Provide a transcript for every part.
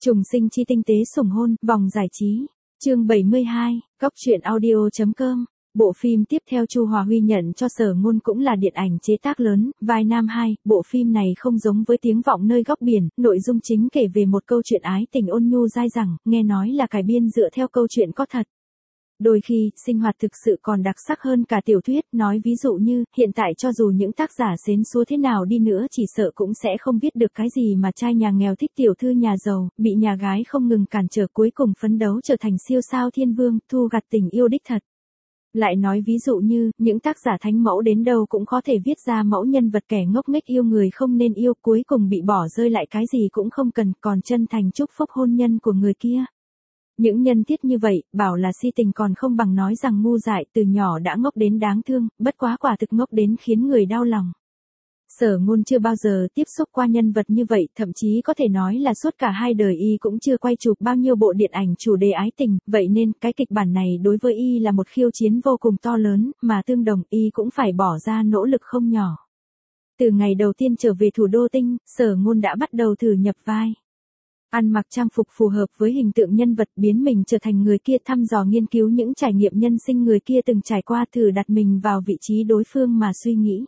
Trùng sinh chi tinh tế sủng hôn, vòng giải trí. Chương 72, Cóc truyện audio.com. Bộ phim tiếp theo Chu Hòa Huy nhận cho Sở Ngôn cũng là điện ảnh chế tác lớn, vai nam 2, bộ phim này không giống với Tiếng vọng nơi góc biển, nội dung chính kể về một câu chuyện ái tình ôn nhu dai dẳng, nghe nói là cải biên dựa theo câu chuyện có thật. Đôi khi, sinh hoạt thực sự còn đặc sắc hơn cả tiểu thuyết, nói ví dụ như, hiện tại cho dù những tác giả xến xúa thế nào đi nữa chỉ sợ cũng sẽ không viết được cái gì mà trai nhà nghèo thích tiểu thư nhà giàu, bị nhà gái không ngừng cản trở cuối cùng phấn đấu trở thành siêu sao thiên vương, thu gặt tình yêu đích thật. Lại nói ví dụ như, những tác giả thánh mẫu đến đâu cũng có thể viết ra mẫu nhân vật kẻ ngốc nghếch yêu người không nên yêu cuối cùng bị bỏ rơi lại cái gì cũng không cần còn chân thành chúc phúc hôn nhân của người kia. Những nhân thiết như vậy, bảo là si tình còn không bằng nói rằng ngu dại từ nhỏ đã ngốc đến đáng thương, bất quá quả thực ngốc đến khiến người đau lòng. Sở Ngôn chưa bao giờ tiếp xúc qua nhân vật như vậy, thậm chí có thể nói là suốt cả hai đời y cũng chưa quay chụp bao nhiêu bộ điện ảnh chủ đề ái tình, vậy nên cái kịch bản này đối với y là một khiêu chiến vô cùng to lớn, mà tương đồng y cũng phải bỏ ra nỗ lực không nhỏ. Từ ngày đầu tiên trở về thủ đô Tinh, Sở Ngôn đã bắt đầu thử nhập vai. Ăn mặc trang phục phù hợp với hình tượng nhân vật, biến mình trở thành người kia, thăm dò nghiên cứu những trải nghiệm nhân sinh người kia từng trải qua, thử đặt mình vào vị trí đối phương mà suy nghĩ.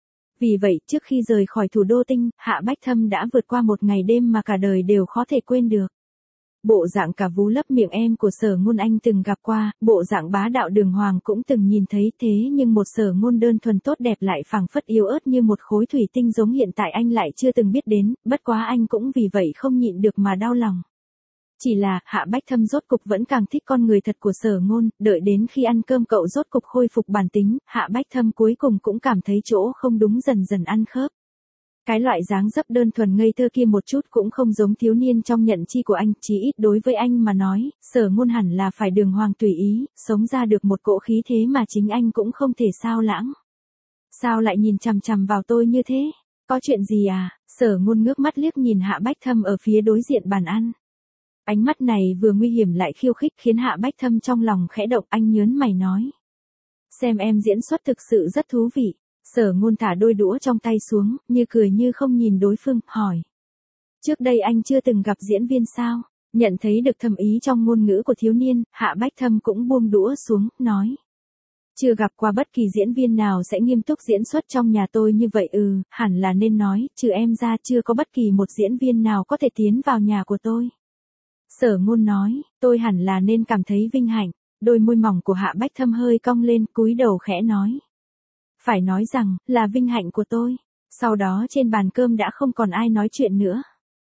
Vì vậy, trước khi rời khỏi thủ đô Tinh, Hạ Bách Thâm đã vượt qua một ngày đêm mà cả đời đều khó thể quên được. Bộ dạng cả vú lấp miệng em của Sở Ngôn anh từng gặp qua, bộ dạng bá đạo đường hoàng cũng từng nhìn thấy, thế nhưng một Sở Ngôn đơn thuần tốt đẹp lại phảng phất yếu ớt như một khối thủy tinh giống hiện tại anh lại chưa từng biết đến, bất quá anh cũng vì vậy không nhịn được mà đau lòng. Chỉ là, Hạ Bách Thâm rốt cục vẫn càng thích con người thật của Sở Ngôn, đợi đến khi ăn cơm cậu rốt cục khôi phục bản tính, Hạ Bách Thâm cuối cùng cũng cảm thấy chỗ không đúng dần dần ăn khớp. Cái loại dáng dấp đơn thuần ngây thơ kia một chút cũng không giống thiếu niên trong nhận chi của anh, chí ít đối với anh mà nói, Sở Ngôn hẳn là phải đường hoàng tùy ý, sống ra được một cỗ khí thế mà chính anh cũng không thể sao lãng. Sao lại nhìn chằm chằm vào tôi như thế? Có chuyện gì à? Sở Ngôn ngước mắt liếc nhìn Hạ Bách Thâm ở phía đối diện bàn ăn. Ánh mắt này vừa nguy hiểm lại khiêu khích khiến Hạ Bách Thâm trong lòng khẽ động, anh nhớn mày nói. Xem em diễn xuất thực sự rất thú vị. Sở Ngôn thả đôi đũa trong tay xuống, như cười như không nhìn đối phương, hỏi. Trước đây anh chưa từng gặp diễn viên sao? Nhận thấy được thâm ý trong ngôn ngữ của thiếu niên, Hạ Bách Thâm cũng buông đũa xuống, nói. Chưa gặp qua bất kỳ diễn viên nào sẽ nghiêm túc diễn xuất trong nhà tôi như vậy hẳn là nên nói, trừ em ra chưa có bất kỳ một diễn viên nào có thể tiến vào nhà của tôi. Sở Ngôn nói, tôi hẳn là nên cảm thấy vinh hạnh, đôi môi mỏng của Hạ Bách Thâm hơi cong lên, cúi đầu khẽ nói. Phải nói rằng, là vinh hạnh của tôi. Sau đó trên bàn cơm đã không còn ai nói chuyện nữa.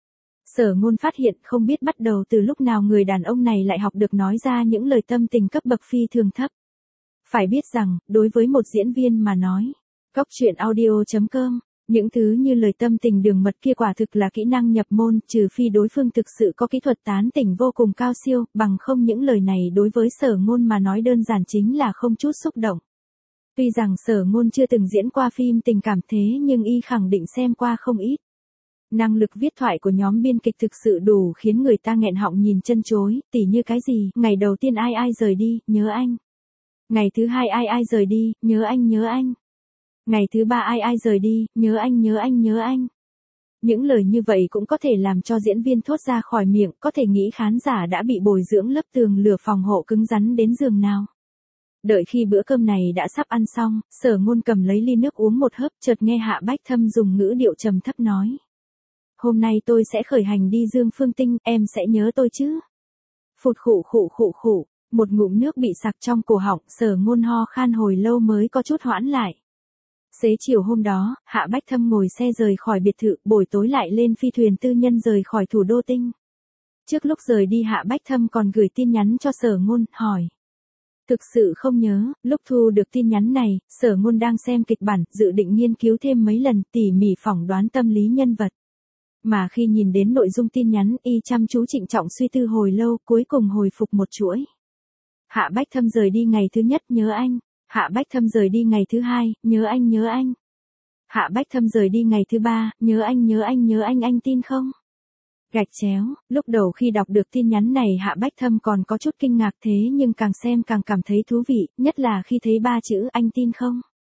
Sở Ngôn phát hiện không biết bắt đầu từ lúc nào người đàn ông này lại học được nói ra những lời tâm tình cấp bậc phi thường thấp. Phải biết rằng, đối với một diễn viên mà nói, Cóc truyện audio.com, những thứ như lời tâm tình đường mật kia quả thực là kỹ năng nhập môn, trừ phi đối phương thực sự có kỹ thuật tán tỉnh vô cùng cao siêu, bằng không những lời này đối với Sở Ngôn mà nói đơn giản chính là không chút xúc động. Tuy rằng Sở Ngôn chưa từng diễn qua phim tình cảm thế nhưng y khẳng định xem qua không ít. Năng lực viết thoại của nhóm biên kịch thực sự đủ khiến người ta nghẹn họng nhìn chân chối, tỉ như cái gì, ngày đầu tiên ai ai rời đi, nhớ anh. Ngày thứ hai ai ai rời đi, nhớ anh nhớ anh. Ngày thứ ba ai ai rời đi, nhớ anh nhớ anh nhớ anh. Những lời như vậy cũng có thể làm cho diễn viên thốt ra khỏi miệng, có thể nghĩ khán giả đã bị bồi dưỡng lớp tường lửa phòng hộ cứng rắn đến giường nào. Đợi khi bữa cơm này đã sắp ăn xong, Sở Ngôn cầm lấy ly nước uống một hớp, chợt nghe Hạ Bách Thâm dùng ngữ điệu trầm thấp nói. Hôm nay tôi sẽ khởi hành đi Dương Phương Tinh, em sẽ nhớ tôi chứ? Phụt khụ khụ khụ khụ, một ngụm nước bị sặc trong cổ họng, Sở Ngôn ho khan hồi lâu mới có chút hoãn lại. Xế chiều hôm đó, Hạ Bách Thâm ngồi xe rời khỏi biệt thự, buổi tối lại lên phi thuyền tư nhân rời khỏi thủ đô Tinh. Trước lúc rời đi Hạ Bách Thâm còn gửi tin nhắn cho Sở Ngôn, hỏi. Thực sự không nhớ, lúc thu được tin nhắn này, Sở Ngôn đang xem kịch bản, dự định nghiên cứu thêm mấy lần, tỉ mỉ phỏng đoán tâm lý nhân vật. Mà khi nhìn đến nội dung tin nhắn, y chăm chú trịnh trọng suy tư hồi lâu, cuối cùng hồi phục một chuỗi. Hạ Bách Thâm rời đi ngày thứ nhất, nhớ anh. Hạ Bách Thâm rời đi ngày thứ hai, nhớ anh nhớ anh. Hạ Bách Thâm rời đi ngày thứ ba, nhớ anh nhớ anh nhớ anh tin không? Gạch chéo, lúc đầu khi đọc được tin nhắn này Hạ Bách Thâm còn có chút kinh ngạc thế nhưng càng xem càng cảm thấy thú vị, nhất là khi thấy ba chữ anh tin không.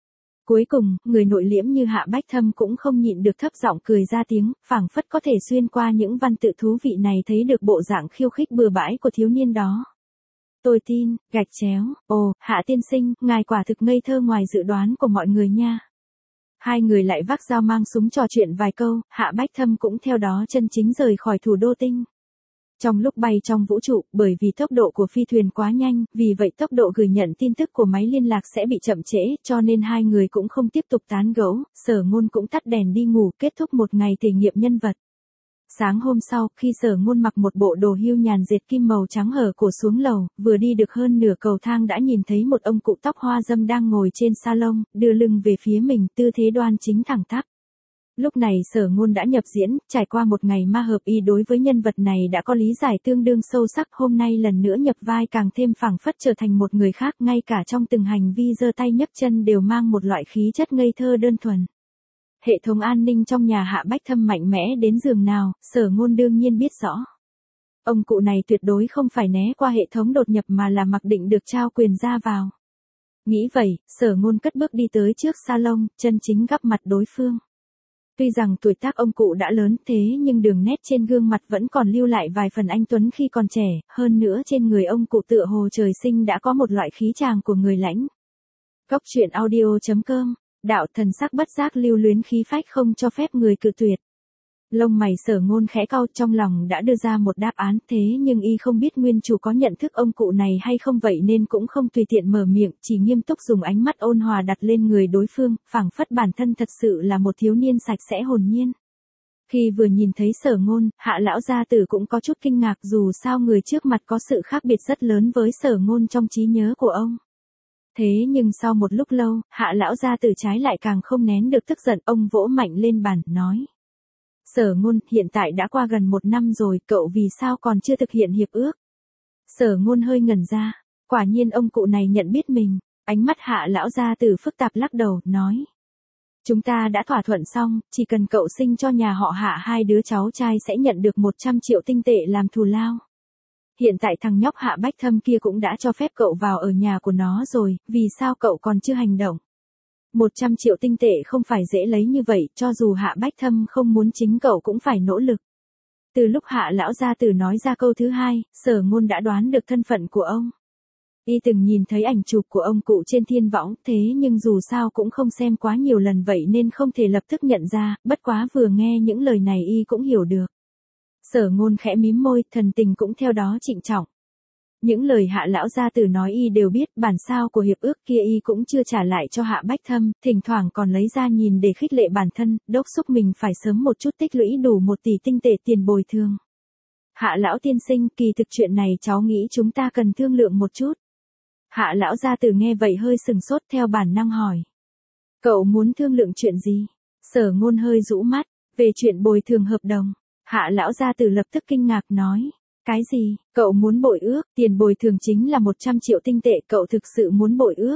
Cuối cùng, người nội liễm như Hạ Bách Thâm cũng không nhịn được thấp giọng cười ra tiếng, phảng phất có thể xuyên qua những văn tự thú vị này thấy được bộ dạng khiêu khích bừa bãi của thiếu niên đó. Tôi tin, gạch chéo, ồ, Hạ tiên sinh, ngài quả thực ngây thơ ngoài dự đoán của mọi người nha. Hai người lại vác dao mang súng trò chuyện vài câu, Hạ Bách Thâm cũng theo đó chân chính rời khỏi thủ đô tinh. Trong lúc bay trong vũ trụ, bởi vì tốc độ của phi thuyền quá nhanh, vì vậy tốc độ gửi nhận tin tức của máy liên lạc sẽ bị chậm trễ, cho nên hai người cũng không tiếp tục tán gẫu, Sở Ngôn cũng tắt đèn đi ngủ, kết thúc một ngày thể nghiệm nhân vật. Sáng hôm sau, khi Sở Ngôn mặc một bộ đồ hưu nhàn dệt kim màu trắng hở cổ xuống lầu, vừa đi được hơn nửa cầu thang đã nhìn thấy một ông cụ tóc hoa râm đang ngồi trên salon, đưa lưng về phía mình, tư thế đoan chính thẳng tắp. Lúc này Sở Ngôn đã nhập diễn, trải qua một ngày ma hợp y đối với nhân vật này đã có lý giải tương đương sâu sắc, hôm nay lần nữa nhập vai càng thêm phảng phất trở thành một người khác, ngay cả trong từng hành vi giơ tay nhấc chân đều mang một loại khí chất ngây thơ đơn thuần. Hệ thống an ninh trong nhà Hạ Bách Thâm mạnh mẽ đến giường nào, Sở Ngôn đương nhiên biết rõ. Ông cụ này tuyệt đối không phải né qua hệ thống đột nhập mà là mặc định được trao quyền ra vào. Nghĩ vậy, Sở Ngôn cất bước đi tới trước salon, chân chính gặp mặt đối phương. Tuy rằng tuổi tác ông cụ đã lớn thế nhưng đường nét trên gương mặt vẫn còn lưu lại vài phần anh tuấn khi còn trẻ, hơn nữa trên người ông cụ tựa hồ trời sinh đã có một loại khí chàng của người lãnh. Góc truyện audio.com, đạo thần sắc bất giác lưu luyến khí phách không cho phép người cự tuyệt. Lông mày Sở Ngôn khẽ cau, trong lòng đã đưa ra một đáp án, thế nhưng y không biết nguyên chủ có nhận thức ông cụ này hay không, vậy nên cũng không tùy tiện mở miệng, chỉ nghiêm túc dùng ánh mắt ôn hòa đặt lên người đối phương, phảng phất bản thân thật sự là một thiếu niên sạch sẽ hồn nhiên. Khi vừa nhìn thấy Sở Ngôn, Hạ lão gia tử cũng có chút kinh ngạc, dù sao người trước mặt có sự khác biệt rất lớn với Sở Ngôn trong trí nhớ của ông. Thế nhưng sau một lúc lâu, Hạ lão gia tử trái lại càng không nén được tức giận, ông vỗ mạnh lên bàn, nói: Sở Ngôn, hiện tại đã qua gần 1 năm rồi, cậu vì sao còn chưa thực hiện hiệp ước? Sở Ngôn hơi ngẩn ra, quả nhiên ông cụ này nhận biết mình, ánh mắt Hạ lão gia tử phức tạp lắc đầu, nói: Chúng ta đã thỏa thuận xong, chỉ cần cậu sinh cho nhà họ Hạ 2 đứa cháu trai sẽ nhận được 100 triệu tinh tệ làm thù lao. Hiện tại thằng nhóc Hạ Bách Thâm kia cũng đã cho phép cậu vào ở nhà của nó rồi, vì sao cậu còn chưa hành động? 100 triệu tinh tệ không phải dễ lấy như vậy, cho dù Hạ Bách Thâm không muốn chính cậu cũng phải nỗ lực. Từ lúc Hạ lão gia tử nói ra câu thứ hai, Sở Ngôn đã đoán được thân phận của ông. Y từng nhìn thấy ảnh chụp của ông cụ trên thiên võng, thế nhưng dù sao cũng không xem quá nhiều lần vậy nên không thể lập tức nhận ra, bất quá vừa nghe những lời này y cũng hiểu được. Sở Ngôn khẽ mím môi, thần tình cũng theo đó trịnh trọng. Những lời Hạ lão gia tử nói y đều biết, bản sao của hiệp ước kia y cũng chưa trả lại cho Hạ Bách Thâm, thỉnh thoảng còn lấy ra nhìn để khích lệ bản thân, đốc thúc mình phải sớm một chút tích lũy đủ 1 tỷ tinh tệ tiền bồi thường. Hạ lão tiên sinh, kỳ thực chuyện này cháu nghĩ chúng ta cần thương lượng một chút. Hạ lão gia tử nghe vậy hơi sừng sốt, theo bản năng hỏi: Cậu muốn thương lượng chuyện gì? Sở Ngôn hơi rũ mắt, về chuyện bồi thường hợp đồng. Hạ lão gia tử lập tức kinh ngạc nói: Cái gì? Cậu muốn bội ước? Tiền bồi thường chính là 100 triệu tinh tệ, cậu thực sự muốn bội ước?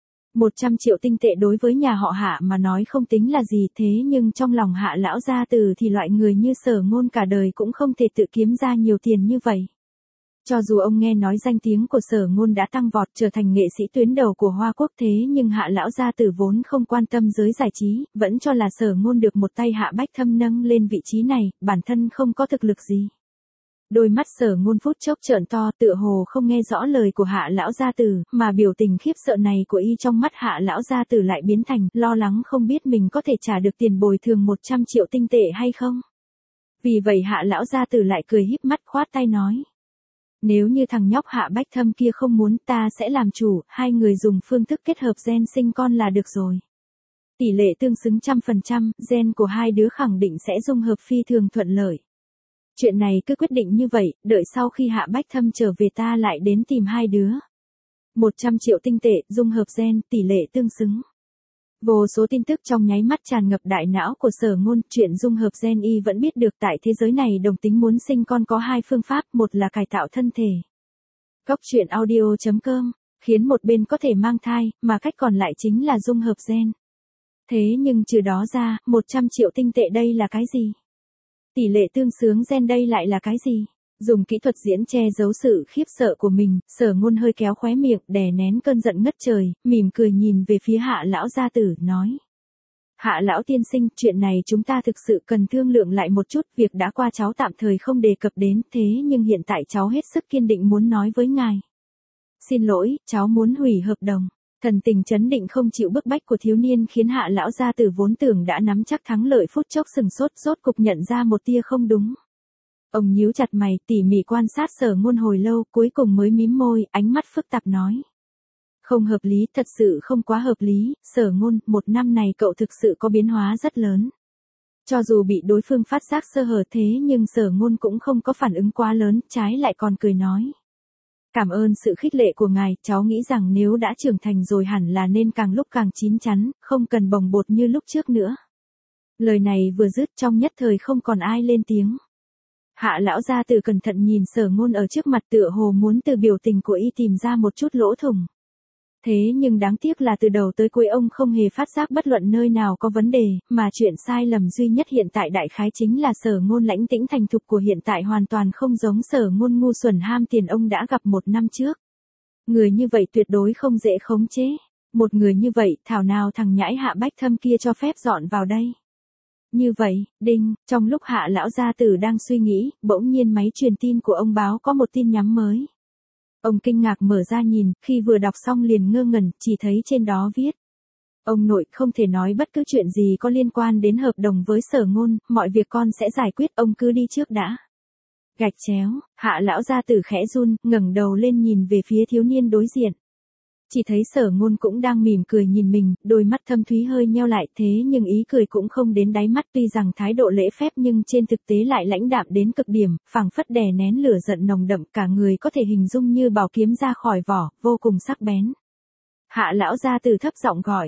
100 triệu tinh tệ đối với nhà họ Hạ mà nói không tính là gì, thế nhưng trong lòng Hạ lão gia tử thì loại người như Sở Ngôn cả đời cũng không thể tự kiếm ra nhiều tiền như vậy. Cho dù ông nghe nói danh tiếng của Sở Ngôn đã tăng vọt trở thành nghệ sĩ tuyến đầu của Hoa Quốc, thế nhưng Hạ lão gia tử vốn không quan tâm giới giải trí, vẫn cho là Sở Ngôn được một tay Hạ Bách Thâm nâng lên vị trí này, bản thân không có thực lực gì. Đôi mắt Sở Ngôn phút chốc trợn to, tựa hồ không nghe rõ lời của Hạ lão gia tử, mà biểu tình khiếp sợ này của y trong mắt Hạ lão gia tử lại biến thành lo lắng không biết mình có thể trả được tiền bồi thường 100 triệu tinh tệ hay không. Vì vậy Hạ lão gia tử lại cười híp mắt khoát tay nói: Nếu như thằng nhóc Hạ Bách Thâm kia không muốn, ta sẽ làm chủ, 2 người dùng phương thức kết hợp gen sinh con là được rồi. Tỷ lệ tương xứng 100%, gen của 2 đứa khẳng định sẽ dung hợp phi thường thuận lợi. Chuyện này cứ quyết định như vậy, đợi sau khi Hạ Bách Thâm trở về ta lại đến tìm 2 đứa. 100 triệu tinh tệ, dung hợp gen, tỷ lệ tương xứng. Vô số tin tức trong nháy mắt tràn ngập đại não của Sở Ngôn, chuyện dung hợp gen y vẫn biết được, tại thế giới này đồng tính muốn sinh con có 2 phương pháp, một là cải tạo thân thể. Góc truyện audio.com, khiến một bên có thể mang thai, mà cách còn lại chính là dung hợp gen. Thế nhưng trừ đó ra, 100 triệu tinh tệ đây là cái gì? Tỷ lệ tương xứng gen đây lại là cái gì? Dùng kỹ thuật diễn che giấu sự khiếp sợ của mình, Sở Ngôn hơi kéo khóe miệng, đè nén cơn giận ngất trời, mỉm cười nhìn về phía Hạ lão gia tử, nói: Hạ lão tiên sinh, chuyện này chúng ta thực sự cần thương lượng lại một chút, việc đã qua cháu tạm thời không đề cập đến, thế nhưng hiện tại cháu hết sức kiên định muốn nói với ngài. Xin lỗi, cháu muốn hủy hợp đồng. Thần tình chấn định không chịu bức bách của thiếu niên khiến Hạ lão gia tử vốn tưởng đã nắm chắc thắng lợi phút chốc sừng sốt, rốt cục nhận ra một tia không đúng. Ông nhíu chặt mày, tỉ mỉ quan sát Sở Ngôn hồi lâu, cuối cùng mới mím môi, ánh mắt phức tạp nói: Không hợp lý, thật sự không quá hợp lý, Sở Ngôn, một năm này cậu thực sự có biến hóa rất lớn. Cho dù bị đối phương phát giác sơ hở thế nhưng Sở Ngôn cũng không có phản ứng quá lớn, trái lại còn cười nói: Cảm ơn sự khích lệ của ngài, cháu nghĩ rằng nếu đã trưởng thành rồi hẳn là nên càng lúc càng chín chắn, không cần bồng bột như lúc trước nữa. Lời này vừa dứt trong nhất thời không còn ai lên tiếng. Hạ lão gia tử cẩn thận nhìn Sở Ngôn ở trước mặt tựa hồ muốn từ biểu tình của y tìm ra một chút lỗ thủng. Thế nhưng đáng tiếc là từ đầu tới cuối ông không hề phát giác bất luận nơi nào có vấn đề, mà chuyện sai lầm duy nhất hiện tại đại khái chính là Sở Ngôn lãnh tĩnh thành thục của hiện tại hoàn toàn không giống Sở Ngôn ngu xuẩn ham tiền ông đã gặp một năm trước. Người như vậy tuyệt đối không dễ khống chế. Một người như vậy, thảo nào thằng nhãi Hạ Bách Thâm kia cho phép dọn vào đây. Như vậy, đinh, trong lúc Hạ lão gia tử đang suy nghĩ, bỗng nhiên máy truyền tin của ông báo có một tin nhắn mới. Ông kinh ngạc mở ra nhìn, khi vừa đọc xong liền ngơ ngẩn, chỉ thấy trên đó viết: Ông nội, không thể nói bất cứ chuyện gì có liên quan đến hợp đồng với Sở Ngôn, mọi việc con sẽ giải quyết, ông cứ đi trước đã. Gạch chéo, Hạ lão gia tử khẽ run, ngẩng đầu lên nhìn về phía thiếu niên đối diện. Chỉ thấy Sở Ngôn cũng đang mỉm cười nhìn mình, đôi mắt thâm thúy hơi nheo lại, thế nhưng ý cười cũng không đến đáy mắt, tuy rằng thái độ lễ phép nhưng trên thực tế lại lãnh đạm đến cực điểm, phảng phất đè nén lửa giận nồng đậm, cả người có thể hình dung như bảo kiếm ra khỏi vỏ, vô cùng sắc bén. Hạ lão gia tử thấp giọng gọi: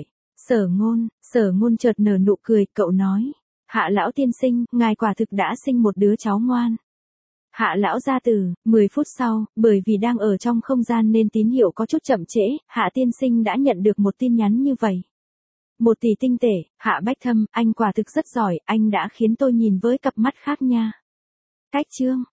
Sở Ngôn chợt nở nụ cười, cậu nói: Hạ lão tiên sinh, ngài quả thực đã sinh một đứa cháu ngoan. Hạ lão gia tử, 10 phút sau, bởi vì đang ở trong không gian nên tín hiệu có chút chậm trễ, Hạ tiên sinh đã nhận được một tin nhắn như vậy. 1 tỷ tinh tệ, Hạ Bách Thâm, anh quả thực rất giỏi, anh đã khiến tôi nhìn với cặp mắt khác nha. Cách chương